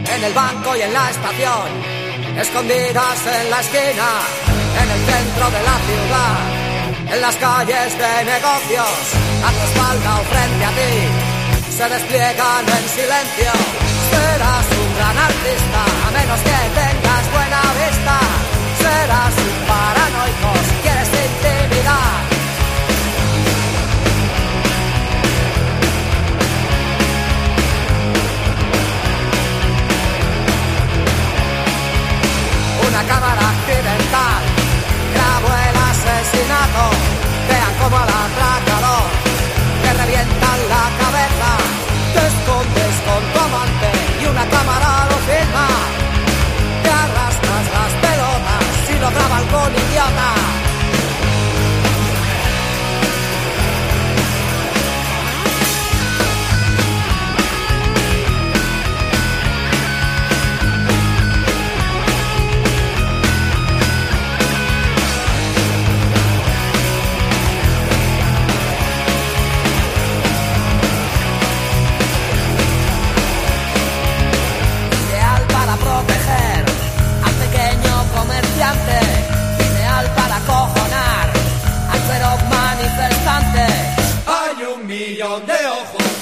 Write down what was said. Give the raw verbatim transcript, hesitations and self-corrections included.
en el banco y en la estación, escondidas en la esquina, en el centro de la ciudad, en las calles de negocios, a tu espalda o frente a ti, se despliegan en silencio. Serás un gran artista, a menos que tengas buena vista. Serás un paranoico si quieres intimidar. Una cámara accidental grabó el asesinato. Vean como al atracador te revientan la cabeza. Te escondes con tu amante y una cámara lo filma. Te arrastras las pelotas y lo graba algún idiota. Ideal para acojonar al feroz manifestante. Hay un millón de ojos